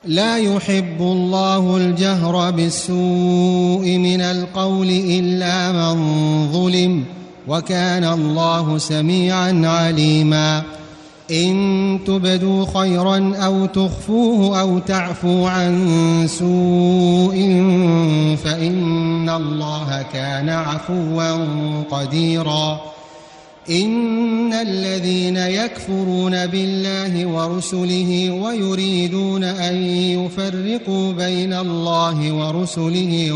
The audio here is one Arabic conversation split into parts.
لا يحب الله الجهر بالسوء من القول إلا من ظلم، وكان الله سميعا عليما. إن تبدوا خيرا أو تخفوه أو تعفوا عن سوء فإن الله كان عفوا قديرا. إن الذين يكفرون بالله ورسله ويريدون أن يفرقوا بين الله ورسله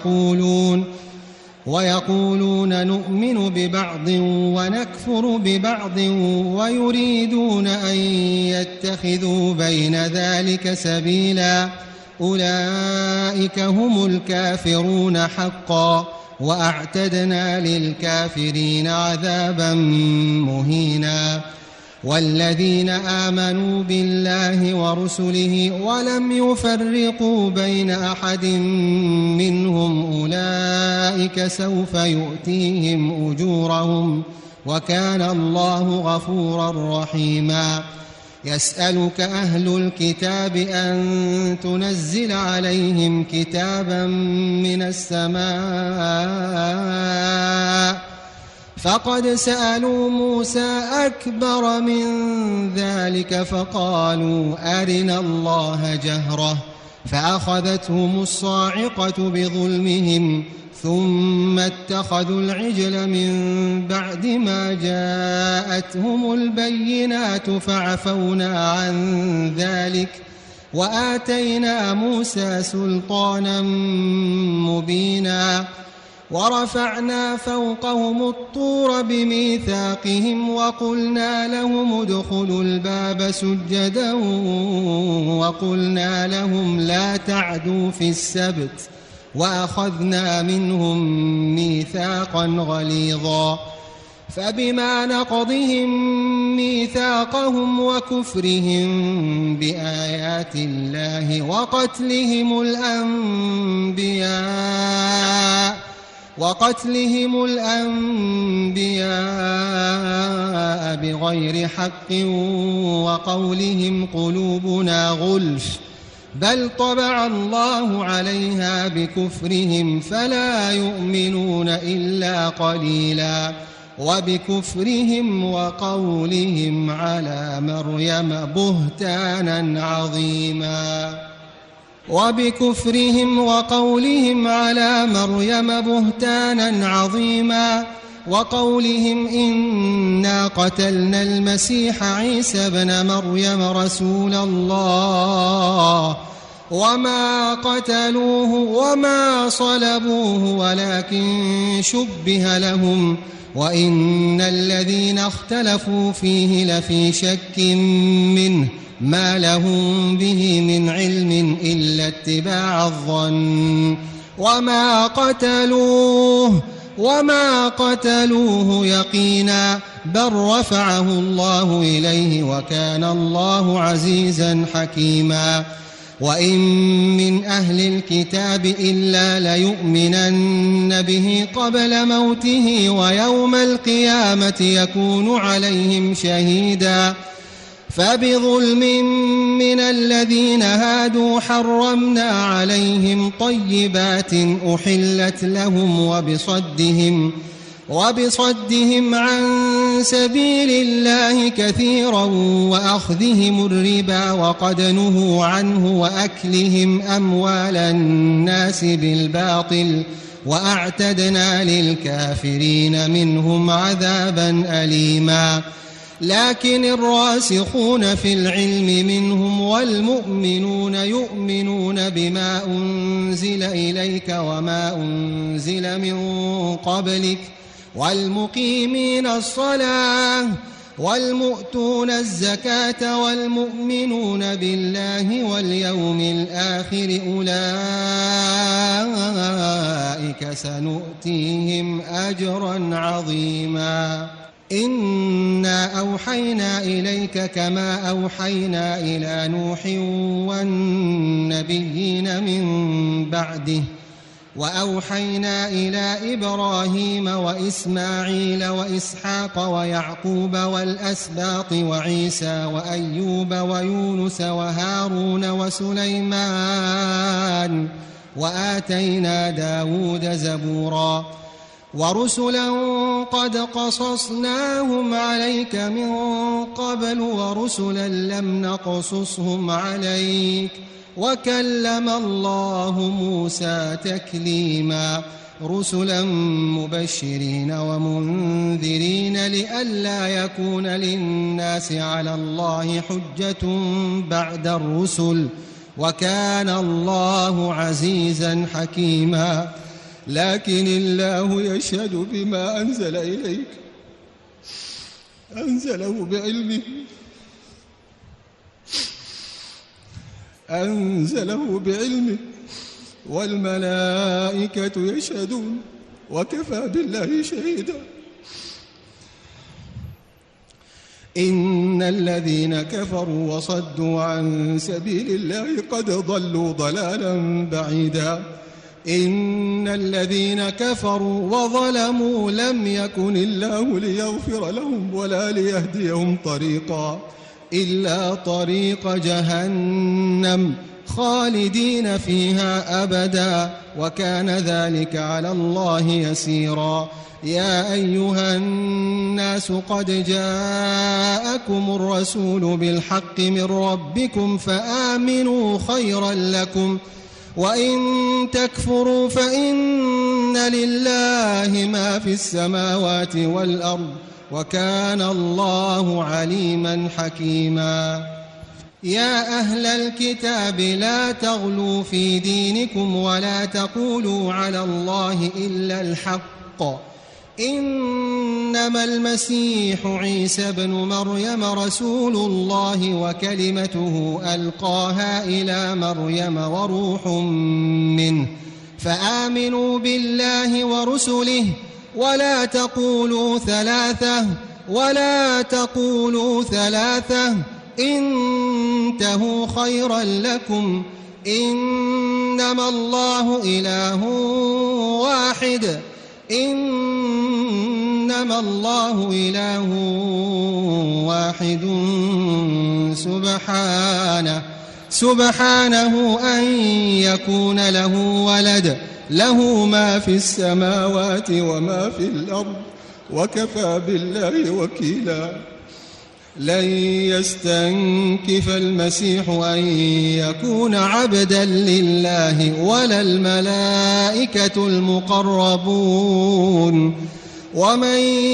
ويقولون نؤمن ببعض ونكفر ببعض ويريدون أن يتخذوا بين ذلك سبيلا، أولئك هم الكافرون حقا، وأعتدنا للكافرين عذابا مهينا. والذين آمنوا بالله ورسله ولم يفرقوا بين أحد منهم أولئك سوف يؤتيهم أجورهم، وكان الله غفورا رحيما. يسألك أهل الكتاب أن تنزل عليهم كتابا من السماء، فقد سألوا موسى أكبر من ذلك فقالوا أرنا الله جهرة، فأخذتهم الصاعقة بظلمهم ثم اتخذوا العجل من بعد ما جاءتهم البينات فعفونا عن ذلك وآتينا موسى سلطانا مبينا. ورفعنا فوقهم الطور بميثاقهم وقلنا لهم ادخلوا الباب سجدا وقلنا لهم لا تعدوا في السبت وأخذنا منهم ميثاقا غليظا. فبما نقضهم ميثاقهم وكفرهم بآيات الله وقتلهم الأنبياء بغير حق وقولهم قلوبنا غلف، بل طبع الله عليها بكفرهم فلا يؤمنون إلا قليلا. وبكفرهم وقولهم على مريم بهتانا عظيما وقولهم إنا قتلنا المسيح عيسى ابن مريم رسول الله وما قتلوه وما صلبوه ولكن شبه لهم، وإن الذين اختلفوا فيه لفي شك منه ما لهم به من علم إلا اتباع الظن وما قتلوه يقينا، بل رفعه الله إليه وكان الله عزيزا حكيما. وإن من أهل الكتاب إلا ليؤمنن به قبل موته ويوم القيامة يكون عليهم شهيدا. فبظلم من الذين هادوا حرمنا عليهم طيبات أحلت لهم وبصدهم عن سبيل الله كثيرا وأخذهم الربا وقد نهوا عنه وأكلهم أموال الناس بالباطل، وأعتدنا للكافرين منهم عذابا أليما. لكن الراسخون في العلم منهم والمؤمنون يؤمنون بما أنزل إليك وما أنزل من قبلك والمقيمين الصلاة والمؤتون الزكاة والمؤمنون بالله واليوم الآخر أولئك سنؤتيهم أجرا عظيما. إنا أوحينا إليك كما أوحينا إلى نوح والنبيين من بعده وأوحينا إلى إبراهيم وإسماعيل وإسحاق ويعقوب والأسباط وعيسى وأيوب ويونس وهارون وسليمان وآتينا داود زبورا ورسلا قد قصصناهم عليك من قبل ورسلا لم نقصصهم عليك وكلم الله موسى تكليما رسلا مبشرين ومنذرين لئلا يكون للناس على الله حجة بعد الرسل وكان الله عزيزا حكيما لكن الله يشهد بما أنزل إليك أنزله بعلمه والملائكة يشهدون وكفى بالله شهيدا إن الذين كفروا وصدوا عن سبيل الله قد ضلوا ضلالا بعيدا إن الذين كفروا وظلموا لم يكن الله ليغفر لهم ولا ليهديهم طريقا إلا طريق جهنم خالدين فيها أبدا وكان ذلك على الله يسيرا يا أيها الناس قد جاءكم الرسول بالحق من ربكم فآمنوا خيرا لكم وإن تكفروا فإن لله ما في السماوات والأرض وكان الله عليما حكيما يا أهل الكتاب لا تغلوا في دينكم ولا تقولوا على الله إلا الحق إنما المسيح عيسى بن مريم رسول الله وكلمته ألقاها إلى مريم وروح منه فآمنوا بالله ورسله ولا تقولوا ثلاثة انتهوا خيرا لكم إنما الله إله واحد سبحانه أن يكون له ولد له ما في السماوات وما في الأرض وكفى بالله وكيلا لن يستنكف المسيح أن يكون عبدا لله ولا الملائكة المقربون ومن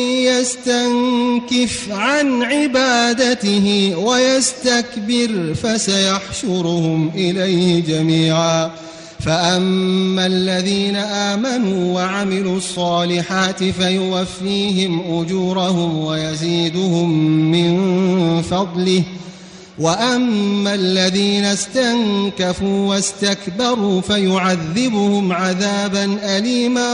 يستنكف عن عبادته ويستكبر فسيحشرهم إليه جميعا فأما الذين آمنوا وعملوا الصالحات فيوفيهم أجورهم ويزيدهم من فضله وأما الذين استنكفوا واستكبروا فيعذبهم عذابا أليما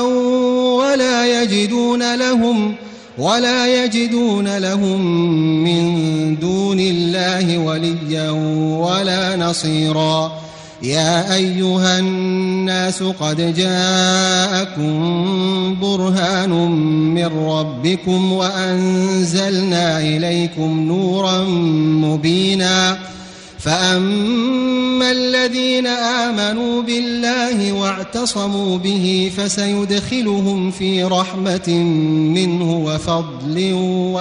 ولا يجدون لهم من دون الله وليا ولا نصيرا يا أيها الناس قد جاءكم برهان من ربكم وأنزلنا إليكم نورا مبينا فأما الذين آمنوا بالله واعتصموا به فسيدخلهم في رحمة منه وفضل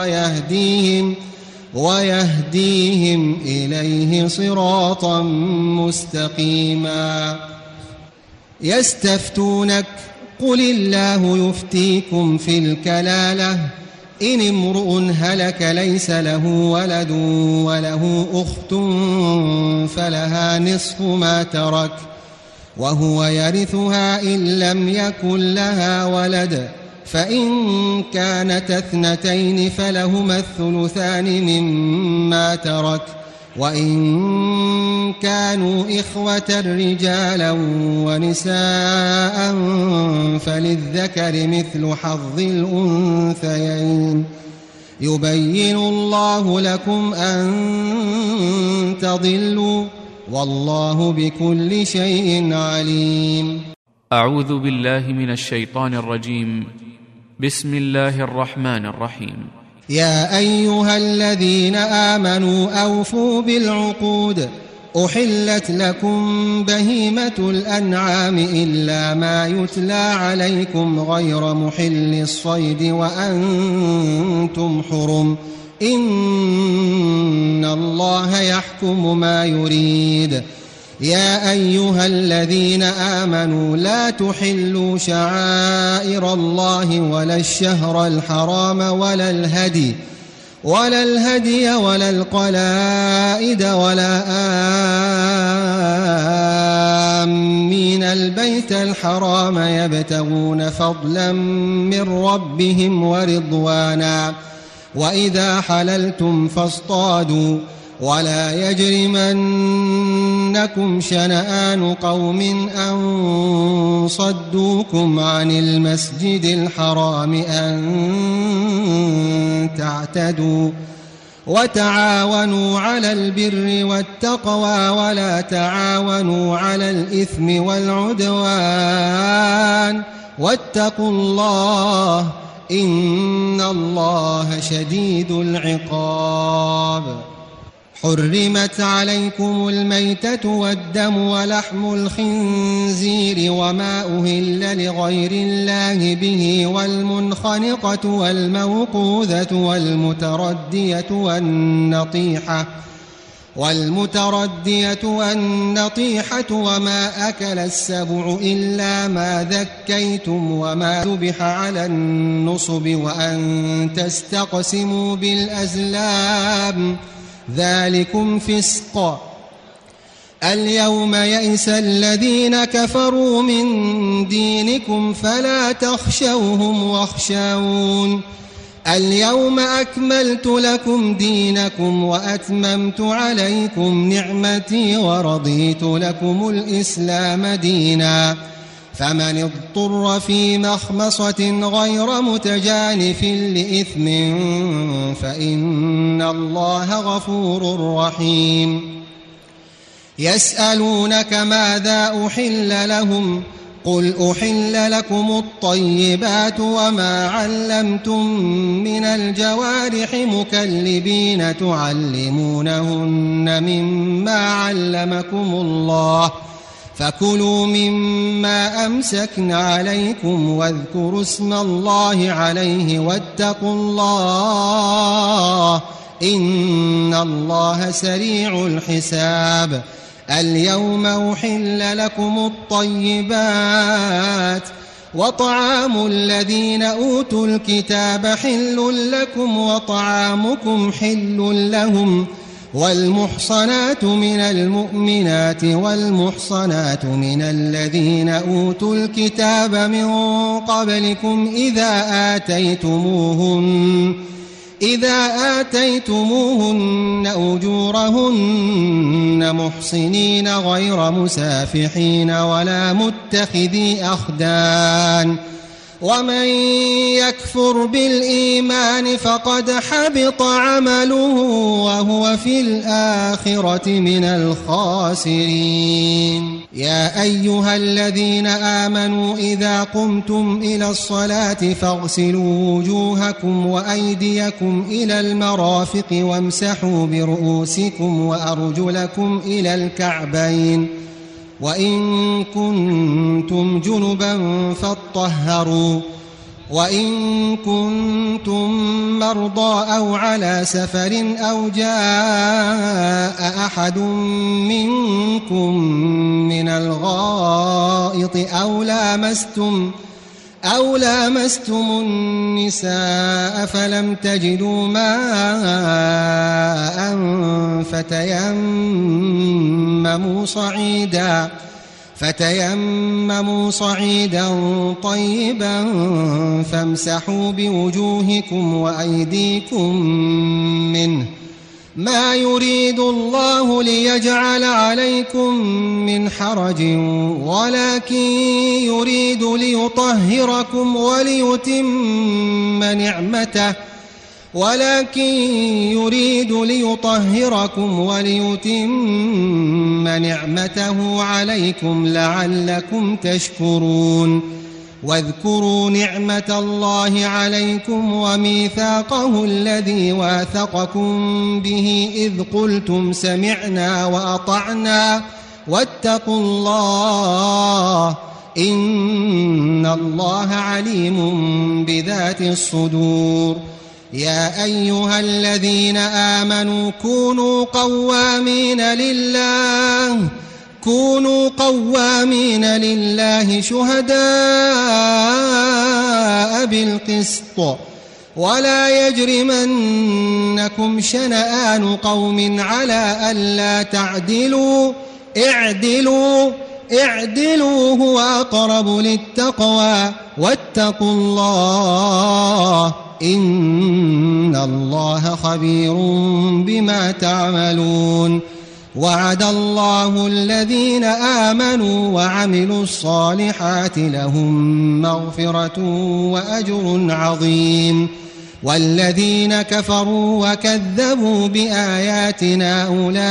ويهديهم إليه صراطا مستقيما يستفتونك قل الله يفتيكم في الكلالة إن امرؤ هلك ليس له ولد وله أخت فلها نصف ما ترك وهو يرثها إن لم يكن لها ولد فإن كانت اثنتين فلهما الثلثان مما ترك وإن كانوا إخوة رجالا ونساء فللذكر مثل حظ الأنثيين يبين الله لكم أن تضلوا والله بكل شيء عليم أعوذ بالله من الشيطان الرجيم. بسم الله الرحمن الرحيم. يا أيها الذين آمنوا أوفوا بالعقود، أحلت لكم بهيمة الأنعام إلا ما يتلى عليكم غير محل الصيد وأنتم حرم، إن الله يحكم ما يريد. يا أيها الذين آمنوا لا تحلوا شعائر الله ولا الشهر الحرام ولا الهدي ولا القلائد ولا آمين البيت الحرام يبتغون فضلا من ربهم ورضوانا، وإذا حللتم فاصطادوا، ولا يجرمنكم شنآن قوم أن صدوكم عن المسجد الحرام أن تعتدوا، وتعاونوا على البر والتقوى ولا تعاونوا على الإثم والعدوان، واتقوا الله إن الله شديد العقاب. حرمت عليكم الميتة والدم ولحم الخنزير وما أهل لغير الله به، والمنخنقة والموقوذة والمتردية والنطيحة وما أكل السبع إلا ما ذكيتم وما ذبح على النصب، وأن تستقسموا بالأزلام، ذلكم فسق. اليوم يئس الذين كفروا من دينكم فلا تخشوهم واخشون، اليوم أكملت لكم دينكم وأتممت عليكم نعمتي ورضيت لكم الإسلام دينا، فمن اضطر في مخمصة غير متجانف لإثم فإن الله غفور رحيم. يسألونك ماذا أحل لهم، قل أحل لكم الطيبات وما علمتم من الجوارح مكلبين تعلمونهن مما علمكم الله، فكلوا مما أمسكن عليكم واذكروا اسم الله عليه واتقوا الله إن الله سريع الحساب. اليوم أحل لكم الطيبات، وطعام الذين أوتوا الكتاب حل لكم وطعامكم حل لهم، والمحصنات من المؤمنات والمحصنات من الذين أوتوا الكتاب من قبلكم إذا آتيتموهن أجورهن محصنين غير مسافحين ولا متخذي أخدان، ومن يكفر بالإيمان فقد حبط عمله وهو في الآخرة من الخاسرين. يا أيها الذين آمنوا إذا قمتم إلى الصلاة فاغسلوا وجوهكم وأيديكم إلى المرافق وامسحوا برؤوسكم وأرجلكم إلى الكعبين، وإن كنتم جنبا فاطهروا، وإن كنتم مرضى أو على سفر أو جاء أحد منكم من الغائط أو لامستم النساء فلم تجدوا ماء فتيمموا صعيدا طيبا فامسحوا بوجوهكم وأيديكم منه، ما يريد الله ليجعل عليكم من حرج ولكن يريد ليطهركم وليتم ولكن يريد ليطهركم وليتم نعمته عليكم لعلكم تشكرون. واذكروا نعمة الله عليكم وميثاقه الذي واثقكم به إذ قلتم سمعنا وأطعنا واتقوا الله إن الله عليم بذات الصدور. يا أيها الذين آمنوا كونوا قوامين لله شهداء بالقسط ولا يجرمنكم شنآن قوم على ألا تعدلوا اعدلوا هو أقرب للتقوى واتقوا الله إن الله خبير بما تعملون. وعد الله الذين آمنوا وعملوا الصالحات لهم مغفرة وأجر عظيم. والذين كفروا وكذبوا بآياتنا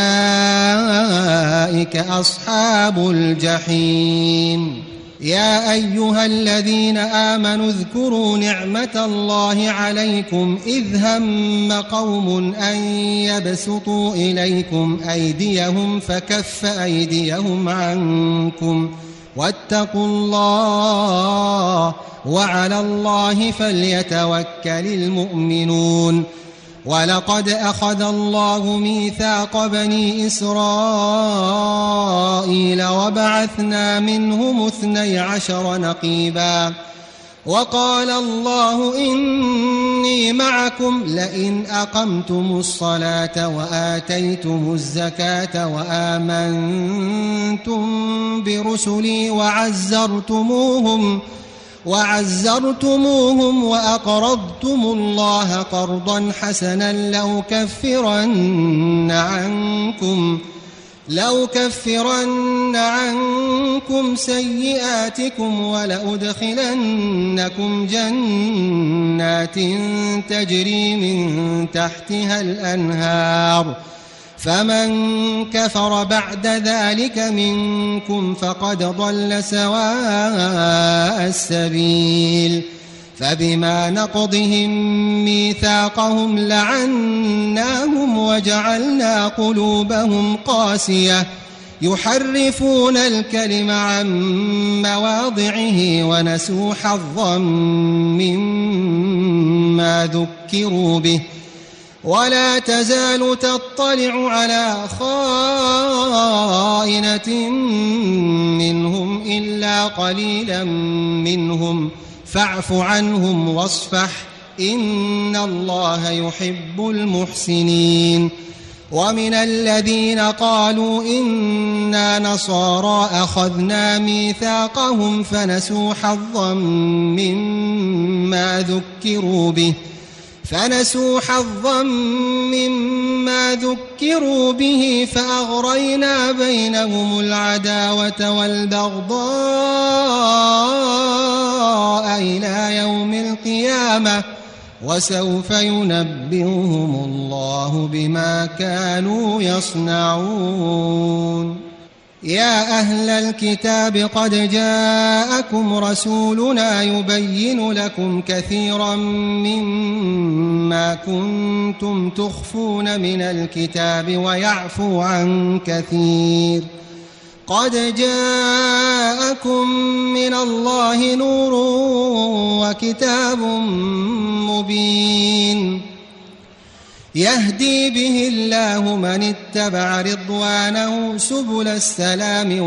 أولئك أصحاب الجحيم. يا أيها الذين آمنوا اذكروا نعمة الله عليكم إذ هم قوم أن يبسطوا إليكم أيديهم فكف أيديهم عنكم واتقوا الله وعلى الله فليتوكل المؤمنون. ولقد أخذ الله ميثاق بني إسرائيل وبعثنا منهم 12 نقيبا وقال الله إني معكم لئن أقمتم الصلاة وآتيتم الزكاة وآمنتم برسلي وعزرتموهم وأقرضتم الله قرضا حسنا لأكفرن عنكم سيئاتكم ولأدخلنكم جنات تجري من تحتها الأنهار فمن كفر بعد ذلك منكم فقد ضل سواء السبيل. فبما نقضهم ميثاقهم لعناهم وجعلنا قلوبهم قاسية يحرفون الكلم عن مواضعه ونسوا حظا مما ذكروا به ولا تزال تطلع على خائنة منهم إلا قليلا منهم فاعف عنهم واصفح إن الله يحب المحسنين. ومن الذين قالوا إنا نصارى أخذنا ميثاقهم فنسوا حظا مما ذكروا به فأغرينا بينهم العداوة والبغضاء إلى يوم القيامة وسوف ينبئهم الله بما كانوا يصنعون. يا أهل الكتاب قد جاءكم رسولنا يبين لكم كثيرا مما كنتم تخفون من الكتاب ويعفو عن كثير. قد جاءكم من الله نور وكتاب مبين يهدي به الله من اتبع رضوانه سبل السلام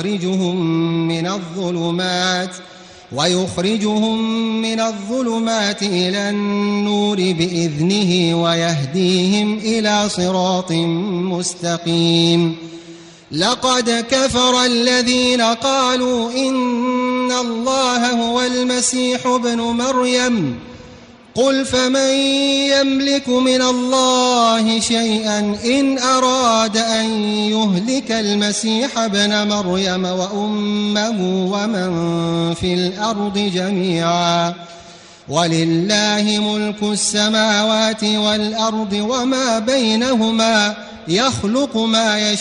ويخرجهم من الظلمات إلى النور بإذنه ويهديهم إلى صراط مستقيم. لقد كفر الذين قالوا إن الله هو المسيح ابن مريم قل فمن يملك من الله شيئا إن أراد أن يهلك المسيح ابن مريم وأمه ومن في الأرض جميعا ولله ملك السماوات والأرض وما بينهما يخلق ما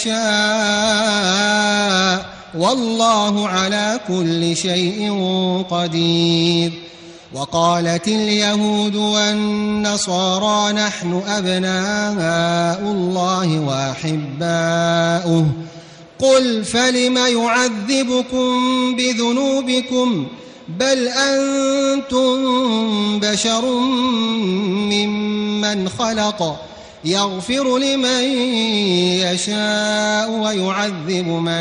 يشاء والله على كل شيء قدير. وقالت اليهود والنصارى نحن أبناء الله وأحباؤه قل فلم يعذبكم بذنوبكم بل أنتم بشر ممن خلق يغفر لمن يشاء ويعذب من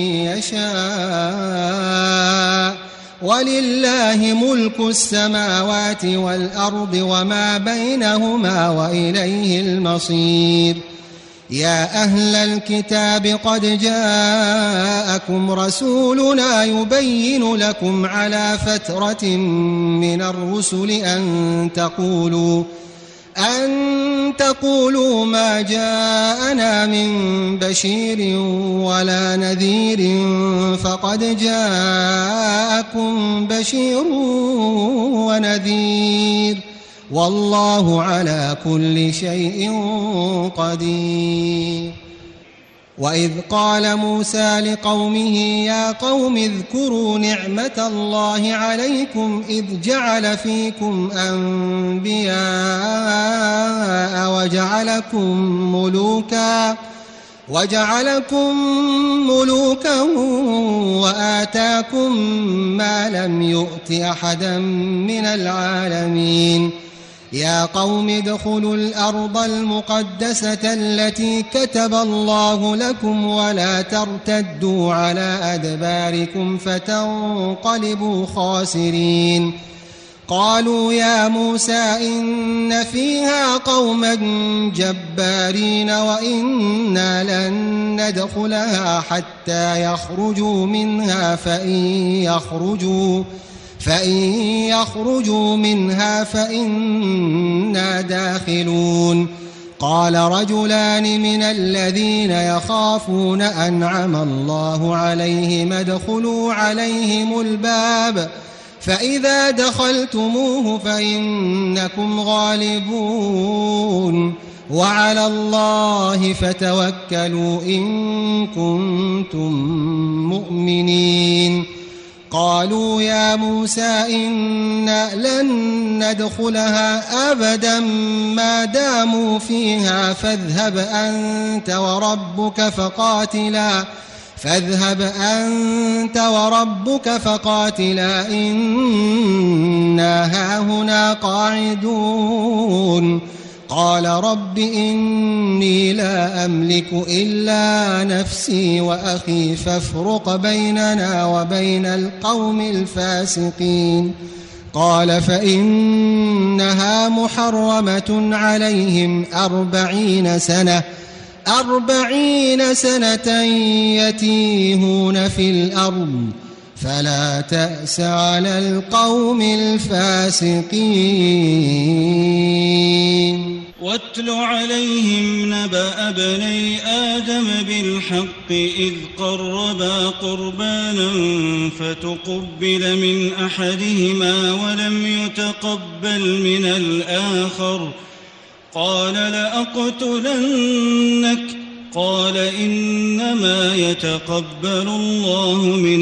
يشاء ولله ملك السماوات والأرض وما بينهما وإليه المصير. يا أهل الكتاب قد جاءكم رسولنا يبين لكم على فترة من الرسل أن تقولوا ما جاءنا من بشير ولا نذير فقد جاءكم بشير ونذير والله على كل شيء قدير. وإذ قال موسى لقومه يا قوم اذكروا نعمة الله عليكم إذ جعل فيكم أنبياء وجعلكم ملوكا وآتاكم ما لم يؤت أحدا من العالمين. يا قوم ادخلوا الأرض المقدسة التي كتب الله لكم ولا ترتدوا على أدباركم فتنقلبوا خاسرين. قالوا يا موسى إن فيها قوما جبارين وإنا لن ندخلها حتى يخرجوا منها فإن يخرجوا منها فإنا داخلون. قال رجلان من الذين يخافون أنعم الله عليهم ادخلوا عليهم الباب فإذا دخلتموه فإنكم غالبون وعلى الله فتوكلوا إن كنتم مؤمنين. قالوا يا موسى إنا لن ندخلها أبدا ما داموا فيها فاذهب أنت وربك فقاتلا إنا هاهنا قاعدون. قال رب إني لا أملك إلا نفسي وأخي فافرق بيننا وبين القوم الفاسقين. قال فإنها محرمة عليهم 40 سنة يتيهون في الأرض فلا تأس على القوم الفاسقين. واتل عليهم نبأ ابني آدم بالحق إذ قربا قربانا فتقبل من أحدهما ولم يتقبل من الآخر قال لأقتلنك قال إنما يتقبل الله من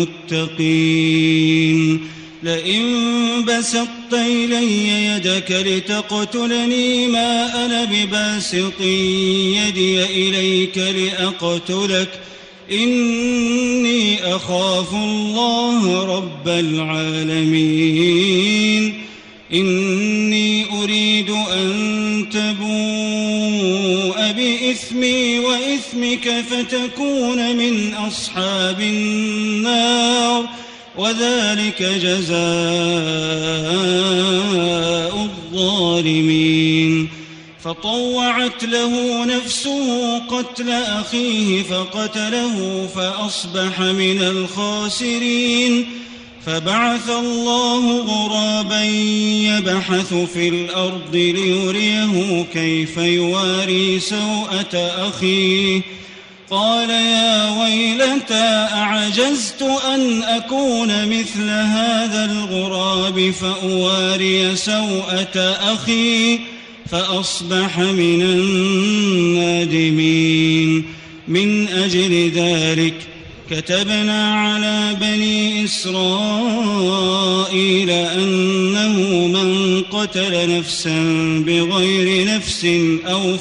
المتقين. لئن بسطت إلي يدك لتقتلني ما أنا بباسط يدي إليك لأقتلك إني أخاف الله رب العالمين. إني أريد أن تبوء بإثمي وإثمك فتكون من أصحاب النار وذلك جزاء الظالمين. فطوعت له نفسه قتل أخيه فقتله فأصبح من الخاسرين. فبعث الله غرابا يبحث في الأرض ليريه كيف يواري سوءة أخيه قال يا ويلتى أعجزت أن أكون مثل هذا الغراب فأواري سوءة أخي فأصبح من النادمين. من أجل ذلك كتبنا على بني إسرائيل أنه من قتل نفسا بغير نفس أو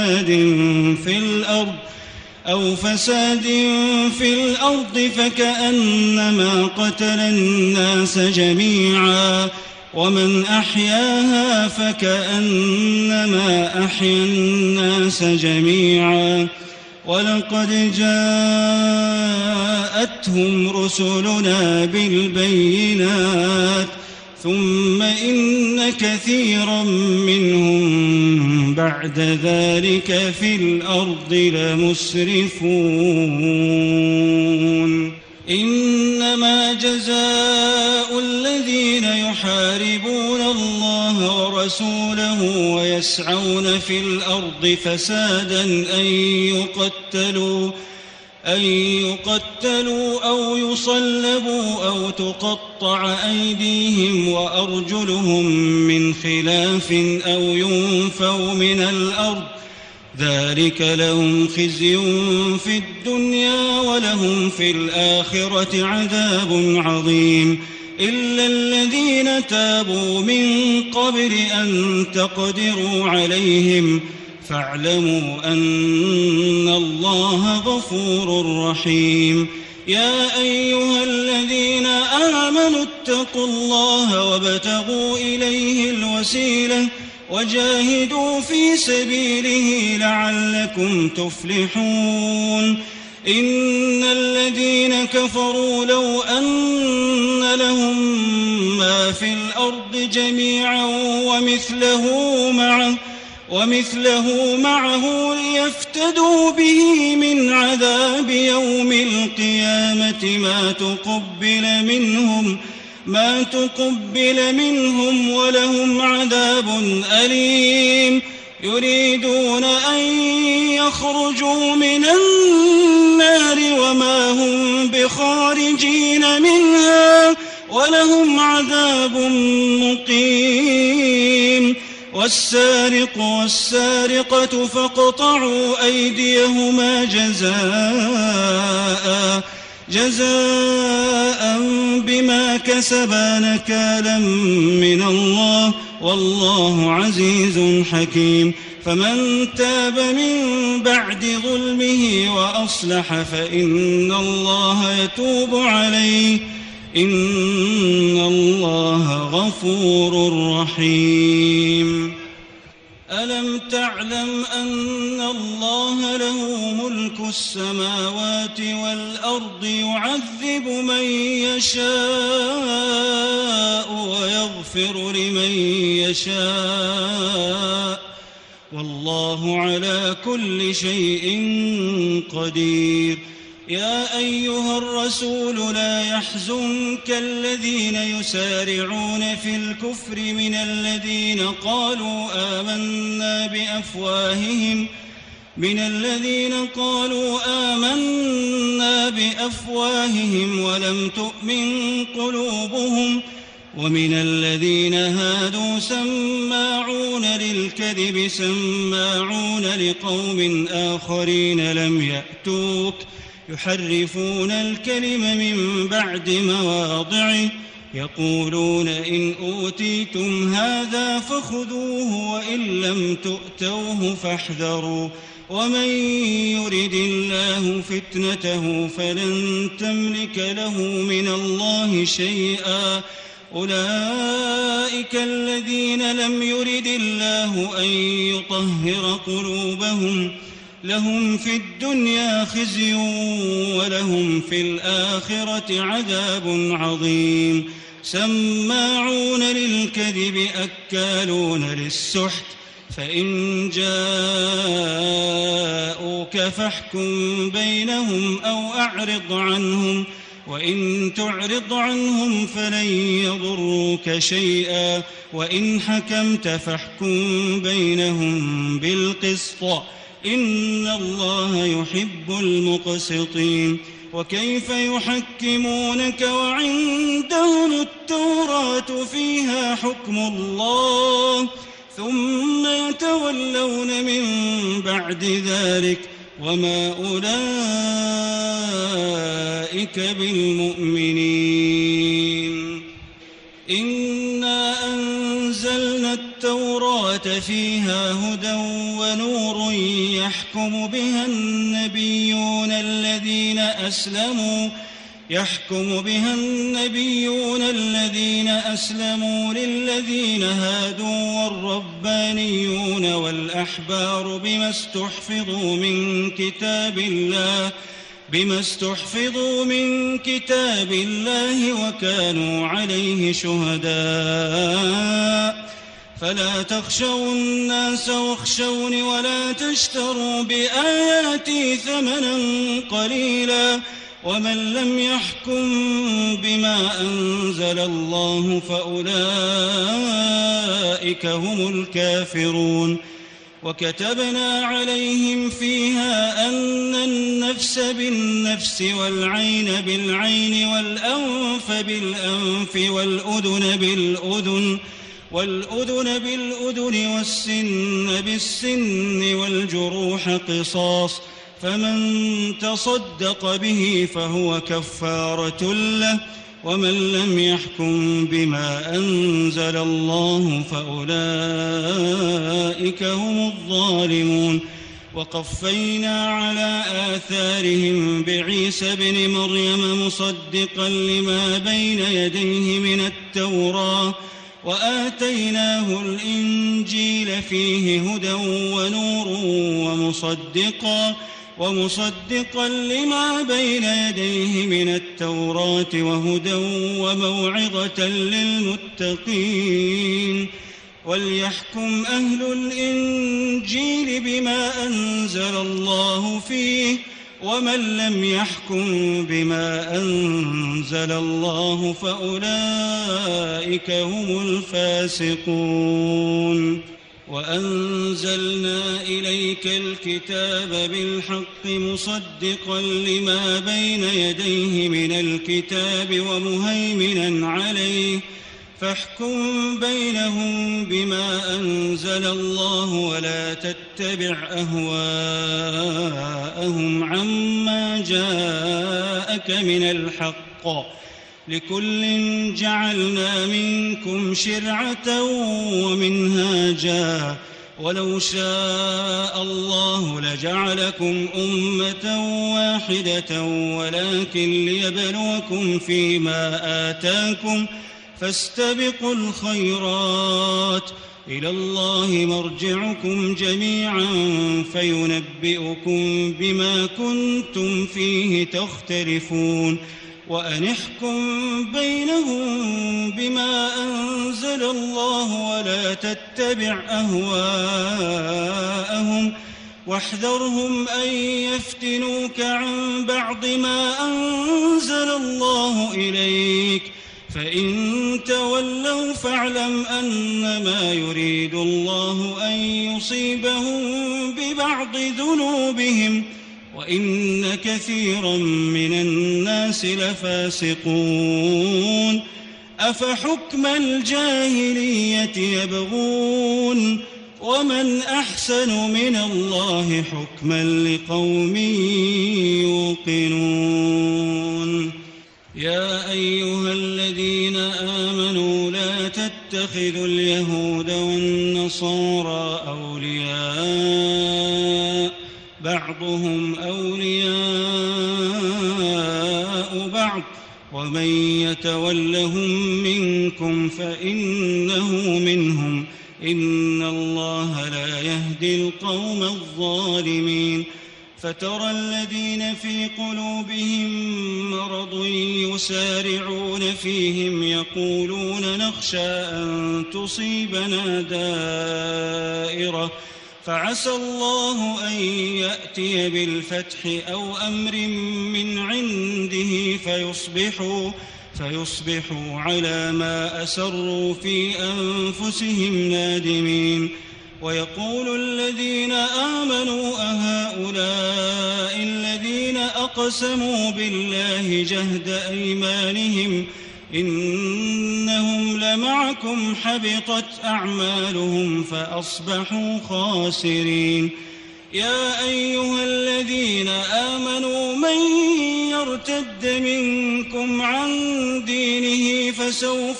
فساد في الأرض فكأنما قتل الناس جميعا ومن أحياها فكأنما أحيا الناس جميعا. ولقد جاءتهم رسلنا بالبينات ثم إن كثيرا منهم بعد ذلك في الأرض لمسرفون. إنما جزاء الذين يحاربون الله ورسوله ويسعون في الأرض فسادا أن يقتلوا أو يصلبوا أو تقطع أيديهم وأرجلهم من خلاف أو ينفوا من الأرض ذلك لهم خزي في الدنيا ولهم في الآخرة عذاب عظيم. إلا الذين تابوا من قبل أن تقدروا عليهم فاعلموا أن الله غفور رحيم. يا أيها الذين آمنوا اتقوا الله وابتغوا إليه الوسيلة وجاهدوا في سبيله لعلكم تفلحون. إن الذين كفروا لو أن لهم ما في الأرض جميعا ومثله معه ليفتدوا به من عذاب يوم القيامة ما تقبل منهم ولهم عذاب أليم. يريدون أن يخرجوا من النار وما هم بخارجين منها ولهم عذاب مقيم. والسارق والسارقة فاقطعوا أيديهما جزاء بما كسبا نكالا من الله والله عزيز حكيم. فمن تاب من بعد ظلمه وأصلح فإن الله يتوب عليه إن الله غفور رحيم. ألم تعلم أن الله له ملك السماوات والأرض يعذب من يشاء ويغفر لمن يشاء والله على كل شيء قدير. يا أيها الرسول لا يحزنك الذين يسارعون في الكفر من الذين قالوا آمنا بأفواههم ولم تؤمن قلوبهم ومن الذين هادوا سماعون للكذب سماعون لقوم آخرين لم يأتوك يحرفون الكلم من بعد مواضعه يقولون إن أوتيتم هذا فخذوه وإن لم تؤتوه فاحذروا ومن يرد الله فتنته فلن تملك له من الله شيئا. أولئك الذين لم يرد الله أن يطهر قلوبهم لهم في الدنيا خزي ولهم في الآخرة عذاب عظيم. سماعون للكذب أكالون للسحت فإن جاءوك فاحكم بينهم أو أعرض عنهم وإن تعرض عنهم فلن يضروك شيئا وإن حكمت فاحكم بينهم بالقسط إن الله يحب المقسطين. وكيف يحكمونك وعندهم التوراة فيها حكم الله ثم يتولون من بعد ذلك وما أولئك بالمؤمنين. إنا أنزلنا التوراة فيها هدى ونور يحكم بها النبيون الذين أسلموا للذين هادوا والربانيون والأحبار بما استحفظوا من كتاب الله وكانوا عليه شهداء. فلا تخشوا الناس واخشوني ولا تشتروا بآياتي ثمنا قليلا ومن لم يحكم بما أنزل الله فأولئك هم الكافرون. وكتبنا عليهم فيها أن النفس بالنفس والعين بالعين والأنف بالأنف والأذن بالأذن والسن بالسن والجروح قصاص فمن تصدق به فهو كفارة له ومن لم يحكم بما أنزل الله فأولئك هم الظالمون. وقفينا على آثارهم بعيسى بن مريم مصدقا لما بين يديه من التوراة وآتيناه الإنجيل فيه هدى ونور ومصدقا لما بين يديه من التوراة وهدى وموعظة للمتقين. وليحكم أهل الإنجيل بما أنزل الله فيه ومن لم يحكم بما أنزل الله فأولئك هم الفاسقون. وأنزلنا إليك الكتاب بالحق مصدقا لما بين يديه من الكتاب ومهيمنا عليه فاحكم بينهم بما أنزل الله ولا تتبع أهواءهم عما جاءك من الحق لكل جعلنا منكم شرعة ومنهاجا ولو شاء الله لجعلكم أمة واحدة ولكن ليبلوكم فيما آتاكم فاستبقوا الخيرات إلى الله مرجعكم جميعا فينبئكم بما كنتم فيه تختلفون. وأنحكم بينهم بما أنزل الله ولا تتبع أهواءهم واحذرهم أن يفتنوك عن بعض ما أنزل الله إليك فإن تولوا فاعلم أنما يريد الله أن يصيبهم ببعض ذنوبهم وإن كثيرا من الناس لفاسقون. أفحكم الجاهلية يبغون ومن أحسن من الله حكما لقوم يوقنون. يا أيها الذين آمنوا لا تتخذوا اليهود والنصارى أولياء بعضهم أولياء بعض ومن يتولهم منكم فإنه منهم إن الله لا يهدي القوم الظالمين. فترى الذين في قلوبهم مرض يسارعون فيهم يقولون نخشى أن تصيبنا دائرة فعسى الله أن يأتي بالفتح أو أمر من عنده فيصبحوا على ما أسروا في أنفسهم نادمين. ويقول الذين آمنوا أهؤلاء الذين أقسموا بالله جهد أيمانهم إنهم لمعكم حبطت أعمالهم فأصبحوا خاسرين. يا أيها الذين آمنوا من يرتد منكم عن دينه فسوف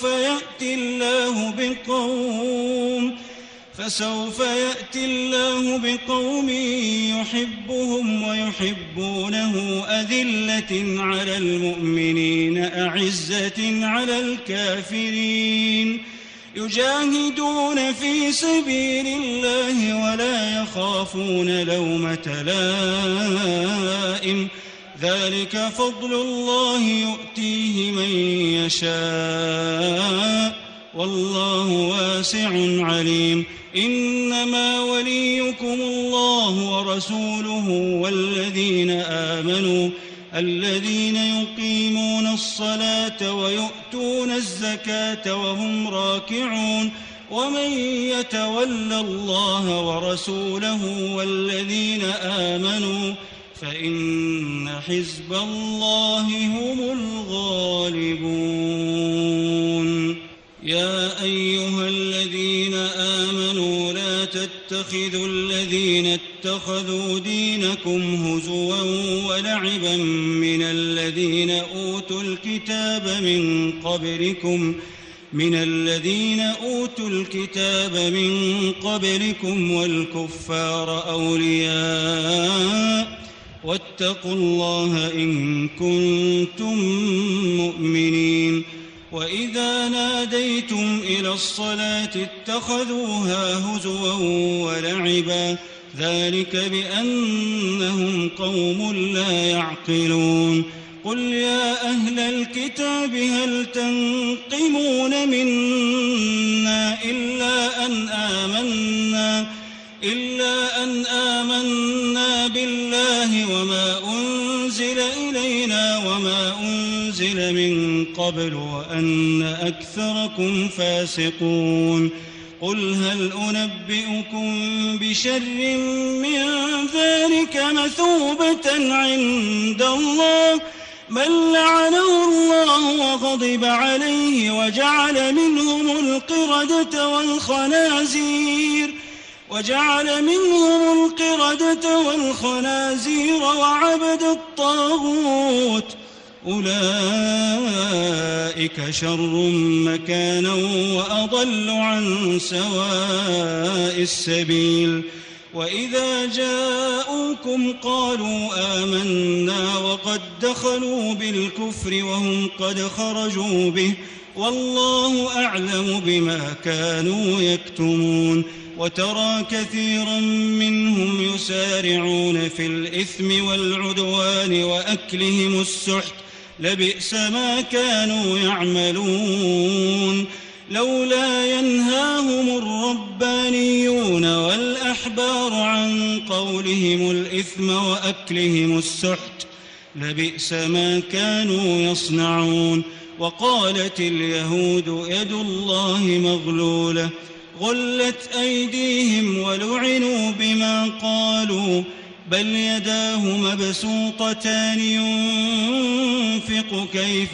يأتي الله بقوم يحبهم ويحبونه أذلة على المؤمنين أعزة على الكافرين يجاهدون في سبيل الله ولا يخافون لومة لائم ذلك فضل الله يؤتيه من يشاء والله واسع عليم. إنما وليكم الله ورسوله والذين آمنوا الذين يقيمون الصلاة ويؤتون الزكاة وهم راكعون ومن يتول الله ورسوله والذين آمنوا فإن حزب الله هم الغالبون. يا أيها الذين آمنوا لا تتخذوا الذين اتخذوا دينكم هزوا ولعبا من الذين أوتوا الكتاب من قبلكم والكفار أولياء واتقوا الله إن كنتم مؤمنين. وإذا ناديتم إلى الصلاة اتخذوها هزوا ولعبا ذلك بأنهم قوم لا يعقلون. قل يا أهل الكتاب هل تنقمون منا إلا أن آمنا بالله وما أنزل إلينا وما أنزل من قبل وأن أكثركم فاسقون. قل هل أنبئكم بشر من ذلك مثوبة عند الله من لعنه الله وغضب عليه وجعل منهم القردة والخنازير وعبد الطاغوت أولئك شر مكانا وأضل عن سواء السبيل. وإذا جاءوكم قالوا آمنا وقد دخلوا بالكفر وهم قد خرجوا به والله أعلم بما كانوا يكتمون. وترى كثيرا منهم يسارعون في الإثم والعدوان وأكلهم السحت لبئس ما كانوا يعملون. لولا ينهاهم الربانيون والأحبار عن قولهم الإثم وأكلهم السحت لبئس ما كانوا يصنعون. وقالت اليهود يد الله مغلولة غلت أيديهم ولعنوا بما قالوا بل يداه مبسوطتان ينفق كيف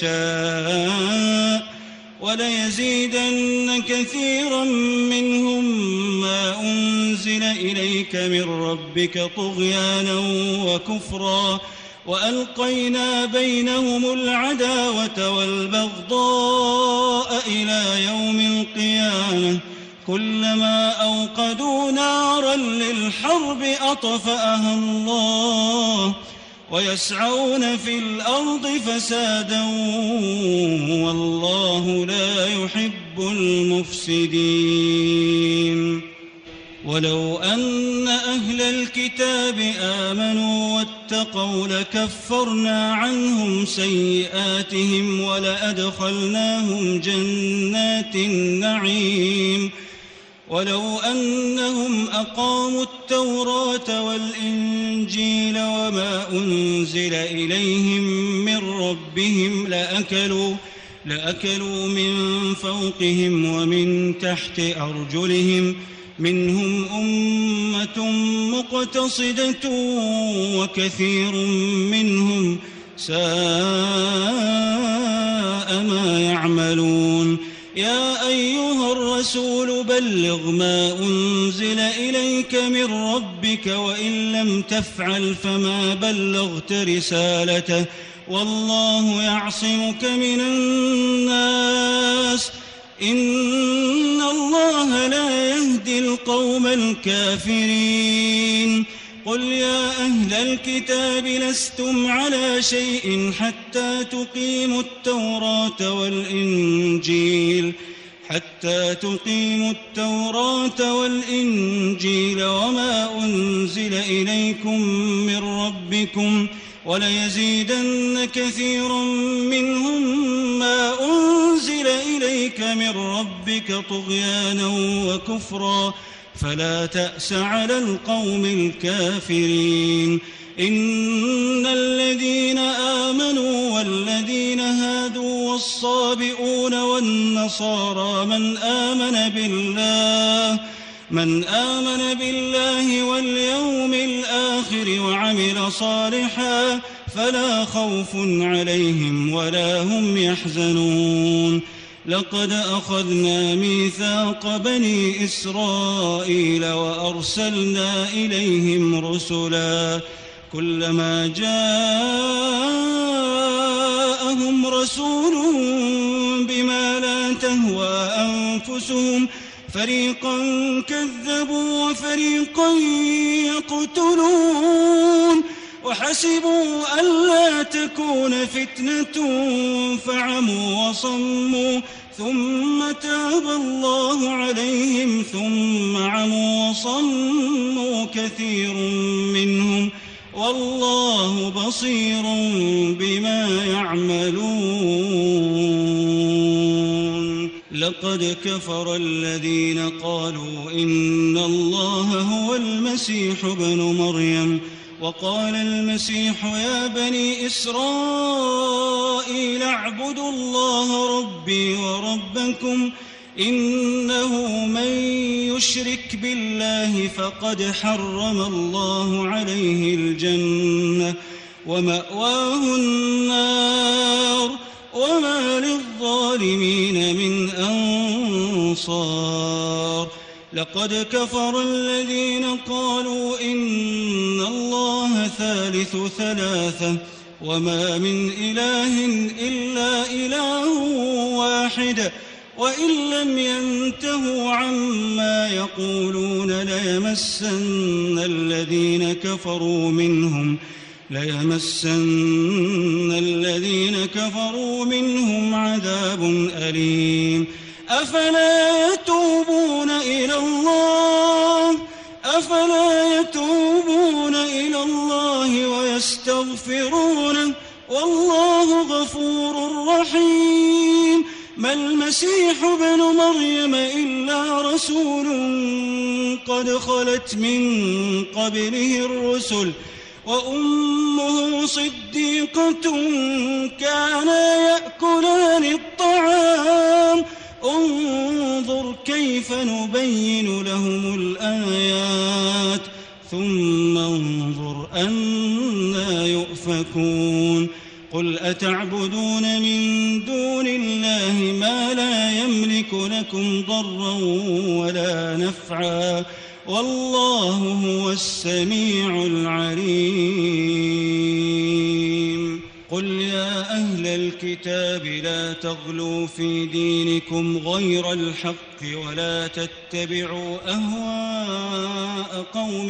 يشاء وليزيدن كثيرا منهم ما أنزل إليك من ربك طغيانا وكفرا وألقينا بينهم العداوة والبغضاء إلى يوم القيامة كلما أوقدوا نارا للحرب أطفأها الله ويسعون في الأرض فسادا والله لا يحب المفسدين. ولو أن أهل الكتاب آمنوا واتقوا لكفرنا عنهم سيئاتهم ولأدخلناهم جنات النعيم. ولو أنهم أقاموا التوراة والإنجيل وما أنزل إليهم من ربهم لأكلوا من فوقهم ومن تحت أرجلهم منهم أمة مقتصدة وكثير منهم ساء ما يعملون. يا أيها الرسول بلغ ما أنزل إليك من ربك وإن لم تفعل فما بلغت رسالته والله يعصمك من الناس إن الله لا يهدي القوم الكافرين. قل يا أهل الكتاب لستم على شيء حتى تقيموا التوراة والإنجيل وما أنزل إليكم من ربكم وليزيدن كثيرا منهم ما أنزل إليك من ربك طغيانا وكفرا فلا تأس على القوم الكافرين. إن الذين آمنوا والذين هادوا والصابئون والنصارى من آمن بالله واليوم الآخر وعمل صالحا فلا خوف عليهم ولا هم يحزنون. لقد أخذنا ميثاق بني إسرائيل وأرسلنا إليهم رسلا كلما جاءهم رسول بما لا تهوى أنفسهم فريقا كذبوا وفريقا يقتلون وحسبوا ألا تكون فتنة فعموا وصموا ثم تاب الله عليهم ثم عموا وصموا كثير منهم والله بصير بما يعملون. لقد كفر الذين قالوا إن الله هو المسيح ابن مريم وقال المسيح يا بني إسرائيل اعبدوا الله ربي وربكم إنه من يشرك بالله فقد حرم الله عليه الجنة ومأواه النار وما للظالمين من أنصار. لقد كفر الذين قالوا إن الله ثالث ثلاثة وما من إله إلا إله واحد وإن لم ينتهوا عما يقولون ليمسن الذين كفروا منهم عذاب أليم. أفلا يتوبون إلى الله ويستغفرونه والله غفور رحيم. ما المسيح ابن مريم إلا رسول قد خلت من قبله الرسل وأمه صديقة كانا يأكلان الطعام انظر كيف نبين لهم الآيات ثم انظر أنى يؤفكون. قل أتعبدون من دون الله ما لا يملك لكم ضرا ولا نفعا والله هو السميع العليم. قل يا أهل الكتاب لا تغلوا في دينكم غير الحق ولا تتبعوا أهواء قوم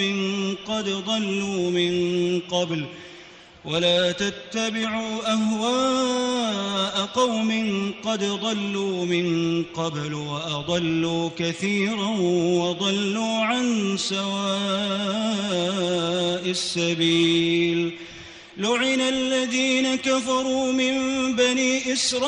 قد ضلوا من قبل وأضلوا كثيرا وضلوا عن سواء السبيل. لعن الذين كفروا من بني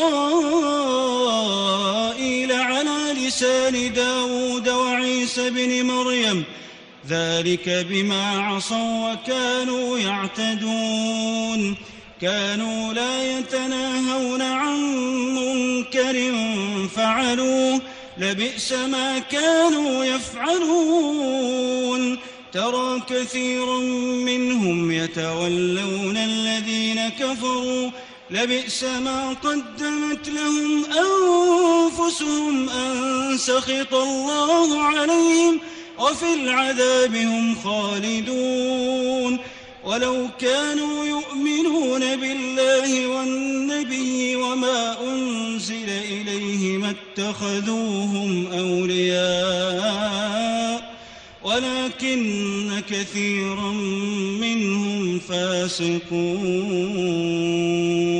إسرائيل على لسان داود وعيسى بن مريم ذلك بما عصوا وكانوا يعتدون. كانوا لا يتناهون عن منكر فعلوه لبئس ما كانوا يفعلون ترى كثيرا منهم يتولون الذين كفروا لبئس ما قدمت لهم أنفسهم أن سخط الله عليهم وفي العذاب هم خالدون ولو كانوا يؤمنون بالله والنبي وما أنزل إليه ما اتخذوهم أولياء ولكن كثيرا منهم فاسقون